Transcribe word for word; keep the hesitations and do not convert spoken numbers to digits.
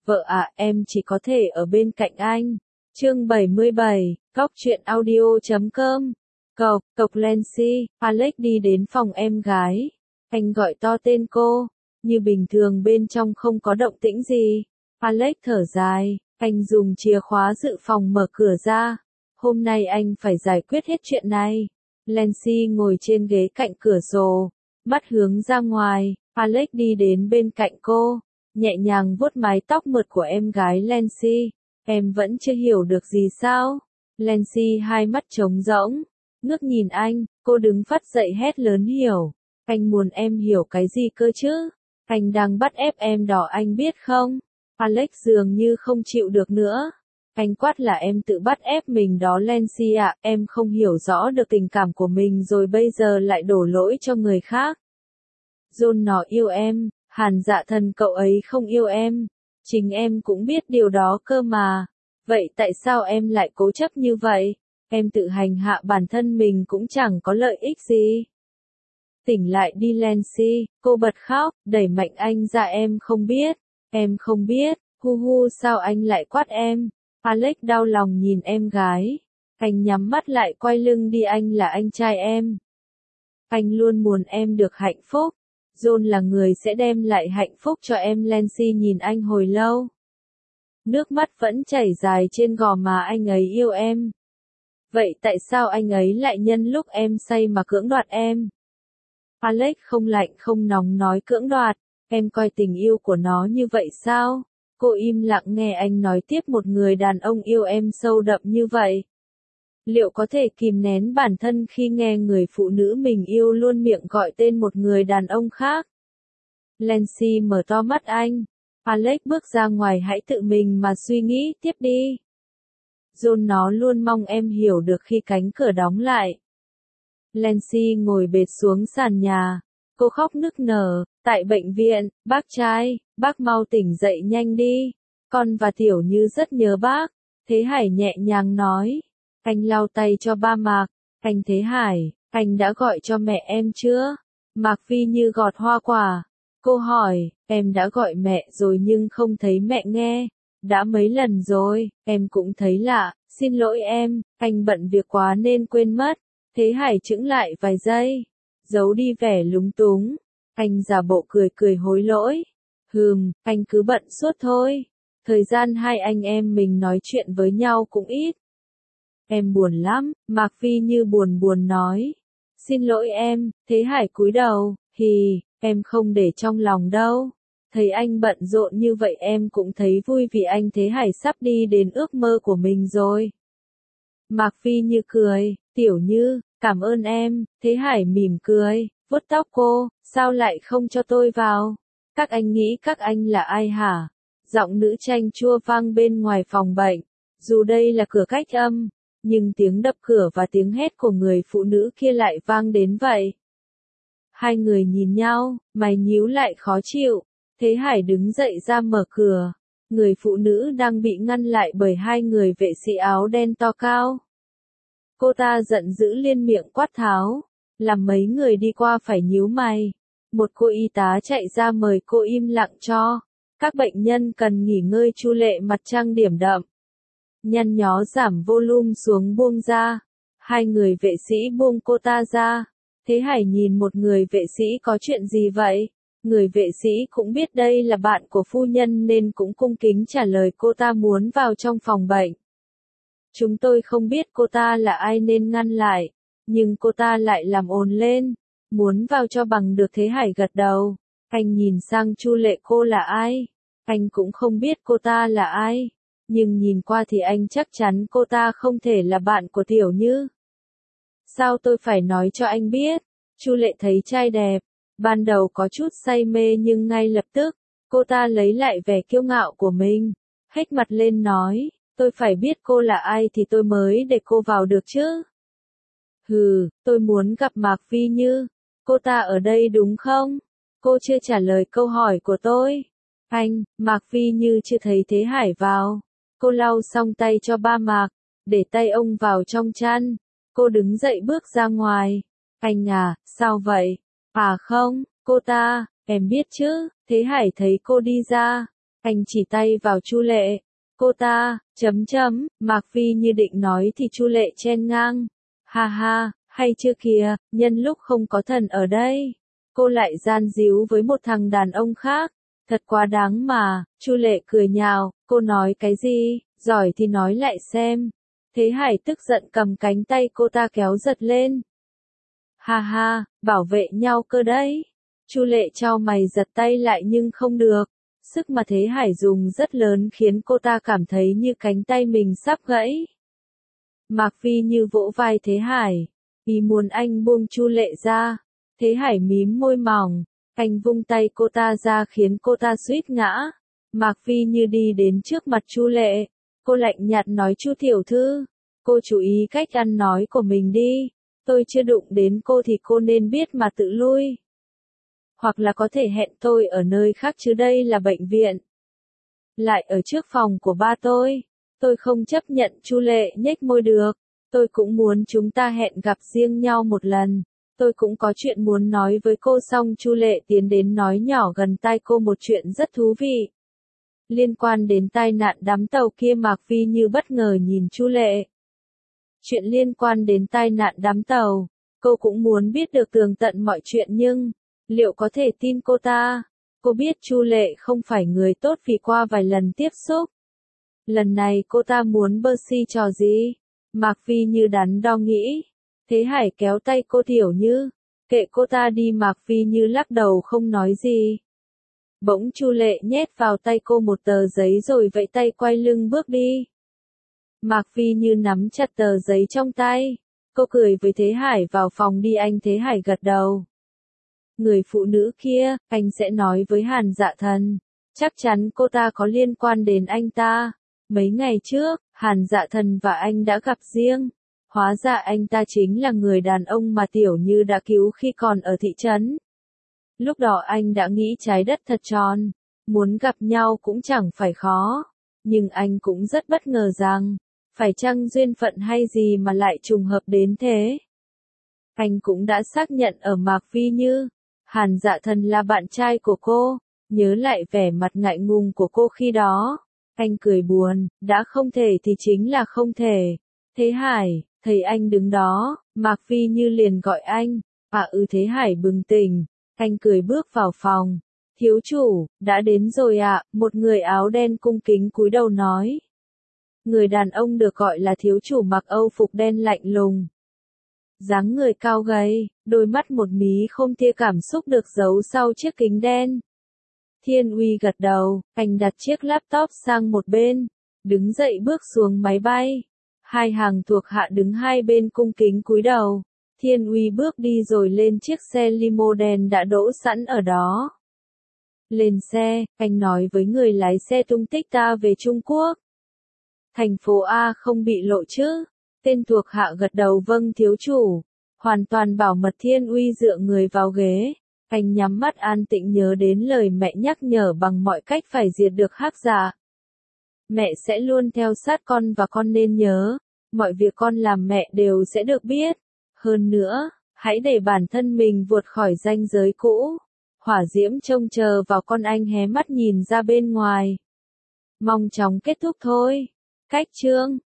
Vợ ạ, em chỉ có thể ở bên cạnh anh. Chương bảy mươi bảy, Cóc truyện audio chấm com. Cộc, cộc Lancy, Alex đi đến phòng em gái. Anh gọi to tên cô, như bình thường bên trong không có động tĩnh gì. Alex thở dài, anh dùng chìa khóa dự phòng mở cửa ra. Hôm nay anh phải giải quyết hết chuyện này. Lancy ngồi trên ghế cạnh cửa sổ, mắt hướng ra ngoài. Alex đi đến bên cạnh cô, nhẹ nhàng vuốt mái tóc mượt của em gái Lancy. Em vẫn chưa hiểu được gì sao? Lancy hai mắt trống rỗng, ngước nhìn anh, cô đứng phắt dậy hét lớn hiểu. Anh muốn em hiểu cái gì cơ chứ? Anh đang bắt ép em đỏ anh biết không? Alex dường như không chịu được nữa. Anh quát là em tự bắt ép mình đó Lancy ạ, em không hiểu rõ được tình cảm của mình rồi bây giờ lại đổ lỗi cho người khác. John nó yêu em, Hàn Dạ Thần cậu ấy không yêu em. Chính em cũng biết điều đó cơ mà. Vậy tại sao em lại cố chấp như vậy? Em tự hành hạ bản thân mình cũng chẳng có lợi ích gì. Tỉnh lại đi Lancy, cô bật khóc, đẩy mạnh anh ra em không biết. Em không biết, hu hu sao anh lại quát em? Alex đau lòng nhìn em gái. Anh nhắm mắt lại quay lưng đi anh là anh trai em. Anh luôn muốn em được hạnh phúc. John là người sẽ đem lại hạnh phúc cho em Lancy nhìn anh hồi lâu. Nước mắt vẫn chảy dài trên gò má anh ấy yêu em. Vậy tại sao anh ấy lại nhân lúc em say mà cưỡng đoạt em? Alex không lạnh không nóng nói cưỡng đoạt, em coi tình yêu của nó như vậy sao? Cô im lặng nghe anh nói tiếp một người đàn ông yêu em sâu đậm như vậy. Liệu có thể kìm nén bản thân khi nghe người phụ nữ mình yêu luôn miệng gọi tên một người đàn ông khác? Lancy mở to mắt anh. Alex bước ra ngoài hãy tự mình mà suy nghĩ tiếp đi. John nó luôn mong em hiểu được khi cánh cửa đóng lại. Lancy ngồi bệt xuống sàn nhà. Cô khóc nức nở, tại bệnh viện, bác trai, bác mau tỉnh dậy nhanh đi. Con và Tiểu Như rất nhớ bác. Thế Hải nhẹ nhàng nói. Anh lau tay cho ba Mạc. Anh Thế Hải, anh đã gọi cho mẹ em chưa? Mạc Phi Như gọt hoa quả. Cô hỏi, em đã gọi mẹ rồi nhưng không thấy mẹ nghe. Đã mấy lần rồi, em cũng thấy lạ, xin lỗi em, anh bận việc quá nên quên mất. Thế Hải chững lại vài giây, giấu đi vẻ lúng túng. Anh giả bộ cười cười hối lỗi. Hừm, anh cứ bận suốt thôi. Thời gian hai anh em mình nói chuyện với nhau cũng ít. Em buồn lắm, Mạc Phi Như buồn buồn nói. Xin lỗi em, Thế Hải cúi đầu, hì, em không để trong lòng đâu. Thấy anh bận rộn như vậy em cũng thấy vui vì anh Thế Hải sắp đi đến ước mơ của mình rồi. Mạc Phi Như cười, Tiểu Như, cảm ơn em. Thế Hải mỉm cười, vuốt tóc cô, sao lại không cho tôi vào? Các anh nghĩ các anh là ai hả? Giọng nữ chanh chua vang bên ngoài phòng bệnh. Dù đây là cửa cách âm, nhưng tiếng đập cửa và tiếng hét của người phụ nữ kia lại vang đến vậy. Hai người nhìn nhau, mày nhíu lại khó chịu. Thế Hải đứng dậy ra mở cửa. Người phụ nữ đang bị ngăn lại bởi hai người vệ sĩ áo đen to cao. Cô ta giận dữ liên miệng quát tháo, làm mấy người đi qua phải nhíu mày. Một cô y tá chạy ra mời cô im lặng cho. Các bệnh nhân cần nghỉ ngơi. Chu Lệ mặt trang điểm đậm, nhăn nhó giảm volume xuống buông ra. Hai người vệ sĩ buông cô ta ra. Thế Hải nhìn một người vệ sĩ có chuyện gì vậy? Người vệ sĩ cũng biết đây là bạn của phu nhân nên cũng cung kính trả lời cô ta muốn vào trong phòng bệnh. Chúng tôi không biết cô ta là ai nên ngăn lại, nhưng cô ta lại làm ồn lên, muốn vào cho bằng được. Thế Hải gật đầu. Anh nhìn sang Chu Lệ, cô là ai? Anh cũng không biết cô ta là ai, nhưng nhìn qua thì anh chắc chắn cô ta không thể là bạn của Tiểu Như. Sao tôi phải nói cho anh biết? Chu Lệ thấy trai đẹp, ban đầu có chút say mê nhưng ngay lập tức, cô ta lấy lại vẻ kiêu ngạo của mình, hếch mặt lên nói, tôi phải biết cô là ai thì tôi mới để cô vào được chứ. Hừ, tôi muốn gặp Mạc Phi Như. Cô ta ở đây đúng không? Cô chưa trả lời câu hỏi của tôi. Anh, Mạc Phi Như chưa thấy Thế Hải vào. Cô lau xong tay cho ba Mạc, để tay ông vào trong chăn. Cô đứng dậy bước ra ngoài. Anh à, sao vậy? À không, cô ta, em biết chứ. Thế Hải thấy cô đi ra, Anh chỉ tay vào Chu Lệ. Cô ta, chấm chấm, Mạc Vi như định nói thì Chu Lệ chen ngang. Ha ha, hay chưa kìa, nhân lúc không có thần ở đây. Cô lại gian díu với một thằng đàn ông khác. Thật quá đáng mà, Chu Lệ cười nhạo, cô nói cái gì, giỏi thì nói lại xem. Thế Hải tức giận cầm cánh tay cô ta kéo giật lên. Ha ha, bảo vệ nhau cơ đấy. Chu Lệ chau mày giật tay lại nhưng không được. Sức mà Thế Hải dùng rất lớn khiến cô ta cảm thấy như cánh tay mình sắp gãy. Mạc Vi như vỗ vai Thế Hải, ý muốn anh buông Chu Lệ ra. Thế Hải mím môi mỏng, anh vung tay cô ta ra khiến cô ta suýt ngã. Mạc Vi như đi đến trước mặt Chu Lệ, cô lạnh nhạt nói Chu tiểu thư, cô chú ý cách ăn nói của mình đi, tôi chưa đụng đến cô thì cô nên biết mà tự lui. Hoặc là có thể hẹn tôi ở nơi khác chứ đây là bệnh viện. Lại ở trước phòng của ba tôi, tôi không chấp nhận. Chu Lệ nhếch môi được, tôi cũng muốn chúng ta hẹn gặp riêng nhau một lần. Tôi cũng có chuyện muốn nói với cô. Xong Chu Lệ tiến đến nói nhỏ gần tai cô một chuyện rất thú vị. Liên quan đến tai nạn đắm tàu kia. Mạc Vi như bất ngờ nhìn Chu Lệ. Chuyện liên quan đến tai nạn đắm tàu, cô cũng muốn biết được tường tận mọi chuyện nhưng, liệu có thể tin cô ta? Cô biết Chu Lệ không phải người tốt vì qua vài lần tiếp xúc. Lần này cô ta muốn bơ xi trò gì? Mạc Vi như đắn đo nghĩ. Thế Hải kéo tay cô Tiểu Như, kệ cô ta đi. Mạc Vi như lắc đầu không nói gì. Bỗng Chu Lệ nhét vào tay cô một tờ giấy rồi vẫy tay quay lưng bước đi. Mạc Vi như nắm chặt tờ giấy trong tay. Cô cười với Thế Hải vào phòng đi. Anh Thế Hải gật đầu. Người phụ nữ kia, anh sẽ nói với Hàn Dạ Thần. Chắc chắn cô ta có liên quan đến anh ta. Mấy ngày trước, Hàn Dạ Thần và anh đã gặp riêng. Hóa ra anh ta chính là người đàn ông mà Tiểu Như đã cứu khi còn ở thị trấn. Lúc đó anh đã nghĩ trái đất thật tròn. Muốn gặp nhau cũng chẳng phải khó. Nhưng anh cũng rất bất ngờ rằng, phải chăng duyên phận hay gì mà lại trùng hợp đến thế. Anh cũng đã xác nhận ở Mạc Vi như, Hàn Dạ Thần là bạn trai của cô. Nhớ lại vẻ mặt ngại ngùng của cô khi đó. Anh cười buồn, đã không thể thì chính là không thể. Thế Hải, thấy anh đứng đó, Mạc Vi như liền gọi anh. À ừ. Thế Hải bừng tỉnh, anh cười bước vào phòng. Thiếu chủ, đã đến rồi ạ. À, một người áo đen cung kính cúi đầu nói. Người đàn ông được gọi là thiếu chủ mặc âu phục đen lạnh lùng. Dáng người cao gầy, đôi mắt một mí không tia cảm xúc được giấu sau chiếc kính đen. Thiên Uy gật đầu, anh đặt chiếc laptop sang một bên, đứng dậy bước xuống máy bay. Hai hàng thuộc hạ đứng hai bên cung kính cúi đầu. Thiên Uy bước đi rồi lên chiếc xe limo đen đã đỗ sẵn ở đó. Lên xe, anh nói với người lái xe tung tích ta về Trung Quốc. Thành phố A không bị lộ chứ? Tên thuộc hạ gật đầu vâng thiếu chủ. Hoàn toàn bảo mật. Thiên Uy dựa người vào ghế. Anh nhắm mắt an tĩnh nhớ đến lời mẹ nhắc nhở bằng mọi cách phải diệt được Hắc Dạ. Mẹ sẽ luôn theo sát con và con nên nhớ, mọi việc con làm mẹ đều sẽ được biết. Hơn nữa, hãy để bản thân mình vượt khỏi ranh giới cũ. Hỏa Diễm trông chờ vào con. Anh hé mắt nhìn ra bên ngoài. Mong chóng kết thúc thôi. Cách chương